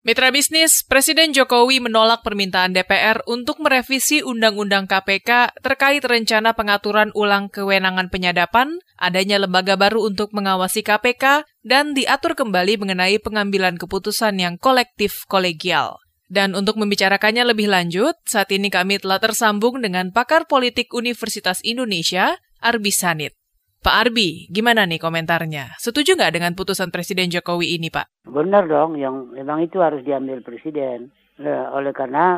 Mitra bisnis, Presiden Jokowi menolak permintaan DPR untuk merevisi Undang-Undang KPK terkait rencana pengaturan ulang kewenangan penyadapan, adanya lembaga baru untuk mengawasi KPK, dan diatur kembali mengenai pengambilan keputusan yang kolektif kolegial. Dan untuk membicarakannya lebih lanjut, saat ini kami telah tersambung dengan pakar politik Universitas Indonesia, Arby Sanit. Pak Arby, gimana nih komentarnya? Setuju nggak dengan putusan Presiden Jokowi ini, Pak? Benar dong, yang memang itu harus diambil Presiden. Oleh karena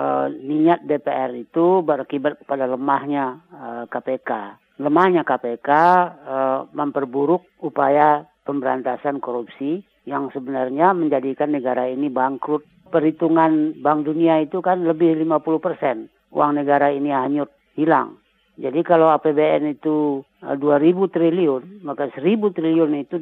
niat DPR itu berakibat kepada lemahnya KPK. Lemahnya KPK memperburuk upaya pemberantasan korupsi yang sebenarnya menjadikan negara ini bangkrut. Perhitungan Bank Dunia itu kan lebih 50% uang negara ini hanyut, hilang. Jadi kalau APBN itu 2.000 triliun, maka 1.000 triliun itu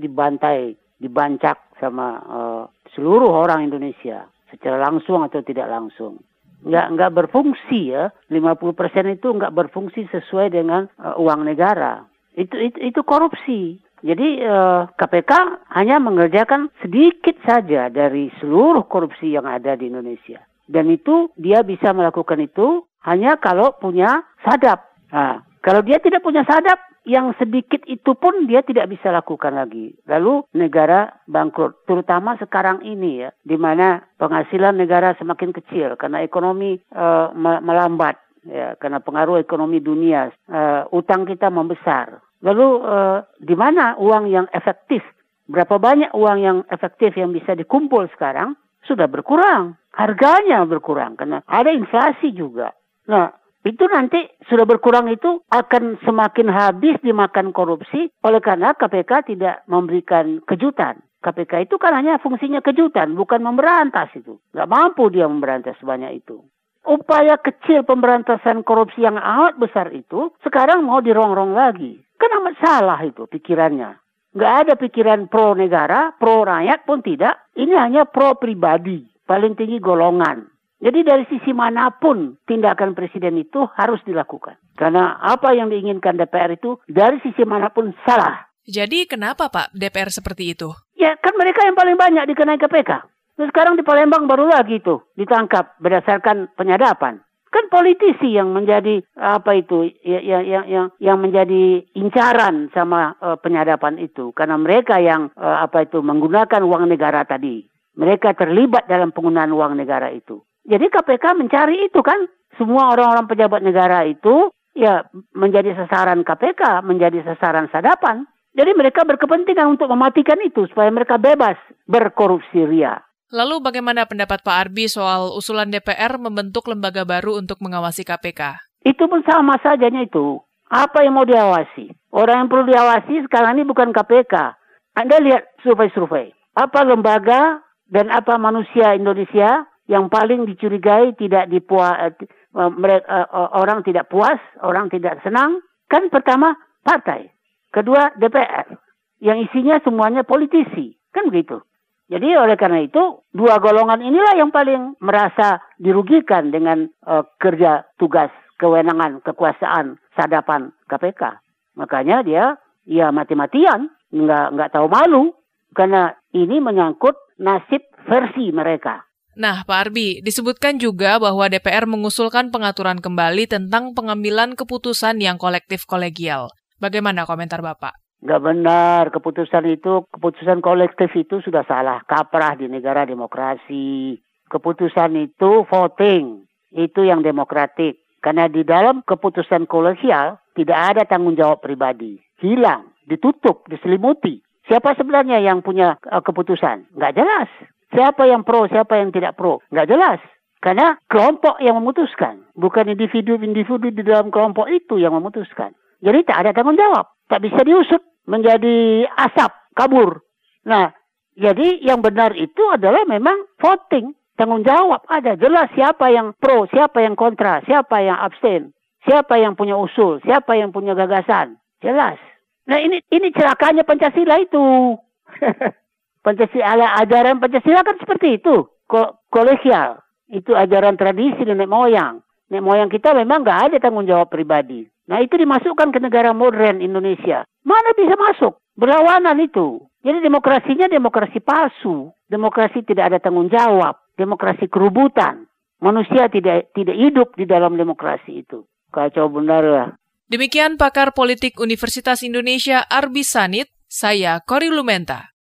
dibancak sama seluruh orang Indonesia secara langsung atau tidak langsung. Nggak berfungsi ya, 50% itu nggak berfungsi sesuai dengan uang negara. Itu korupsi. Jadi KPK hanya mengerjakan sedikit saja dari seluruh korupsi yang ada di Indonesia. Dan itu dia bisa melakukan itu hanya kalau punya sadap. Nah, kalau dia tidak punya sadap, yang sedikit itu pun dia tidak bisa lakukan lagi. Lalu negara bangkrut, terutama sekarang ini ya, di mana penghasilan negara semakin kecil karena ekonomi melambat, ya, karena pengaruh ekonomi dunia, utang kita membesar. Lalu di mana uang yang efektif? Berapa banyak uang yang efektif yang bisa dikumpul sekarang? Sudah berkurang, harganya berkurang karena ada inflasi juga. Nah, itu nanti sudah berkurang itu akan semakin habis dimakan korupsi oleh karena KPK tidak memberikan kejutan. KPK itu kan hanya fungsinya kejutan, bukan memberantas itu. Nggak mampu dia memberantas sebanyak itu. Upaya kecil pemberantasan korupsi yang amat besar itu sekarang mau dirongrong lagi. Kan amat salah itu pikirannya. Nggak ada pikiran pro negara, pro rakyat pun tidak. Ini hanya pro pribadi, paling tinggi golongan. Jadi dari sisi manapun tindakan presiden itu harus dilakukan. Karena apa yang diinginkan DPR itu dari sisi manapun salah. Jadi kenapa Pak DPR seperti itu? Ya kan mereka yang paling banyak dikenai KPK. Terus sekarang di Palembang baru lagi itu ditangkap berdasarkan penyadapan. Kan politisi yang menjadi yang menjadi incaran sama penyadapan itu. Karena mereka yang menggunakan uang negara tadi. Mereka terlibat dalam penggunaan uang negara itu. Jadi KPK mencari itu kan. Semua orang-orang pejabat negara itu ya menjadi sasaran KPK, menjadi sasaran sadapan. Jadi mereka berkepentingan untuk mematikan itu supaya mereka bebas berkorupsi ria. Lalu bagaimana pendapat Pak Arby soal usulan DPR membentuk lembaga baru untuk mengawasi KPK? Itu pun sama sajanya itu. Apa yang mau diawasi? Orang yang perlu diawasi sekarang ini bukan KPK. Anda lihat survei-survei. Apa lembaga dan apa manusia Indonesia yang paling dicurigai orang tidak puas, orang tidak senang. Kan pertama partai, kedua DPR, yang isinya semuanya politisi, kan begitu. Jadi oleh karena itu dua golongan inilah yang paling merasa dirugikan dengan kerja tugas, kewenangan, kekuasaan, sadapan KPK. Makanya dia mati-matian, nggak tahu malu karena ini menyangkut nasib versi mereka. Nah, Pak Arby, disebutkan juga bahwa DPR mengusulkan pengaturan kembali tentang pengambilan keputusan yang kolektif kolegial. Bagaimana komentar Bapak? Nggak benar, keputusan kolektif itu sudah salah kaprah di negara demokrasi. Keputusan itu voting, itu yang demokratik. Karena di dalam keputusan kolegial tidak ada tanggung jawab pribadi. Hilang, ditutup, diselimuti. Siapa sebenarnya yang punya keputusan? Nggak jelas. Siapa yang pro, siapa yang tidak pro? Nggak jelas. Karena kelompok yang memutuskan. Bukan individu-individu di dalam kelompok itu yang memutuskan. Jadi tak ada tanggung jawab. Tak bisa diusut menjadi asap, kabur. Nah, jadi yang benar itu adalah memang voting. Tanggung jawab ada. Jelas siapa yang pro, siapa yang kontra, siapa yang abstain. Siapa yang punya usul, siapa yang punya gagasan. Jelas. Nah ini celakanya Pancasila itu. Ajaran Pancasila kan seperti itu. Kolegial. Itu ajaran tradisi nenek moyang. Nenek moyang kita memang nggak ada tanggung jawab pribadi. Nah itu dimasukkan ke negara modern Indonesia. Mana bisa masuk? Berlawanan itu. Jadi demokrasinya demokrasi palsu. Demokrasi tidak ada tanggung jawab. Demokrasi kerubutan. Manusia tidak hidup di dalam demokrasi itu. Kacau benar lah. Demikian pakar politik Universitas Indonesia Arbi Sanit, saya Kori Lumenta.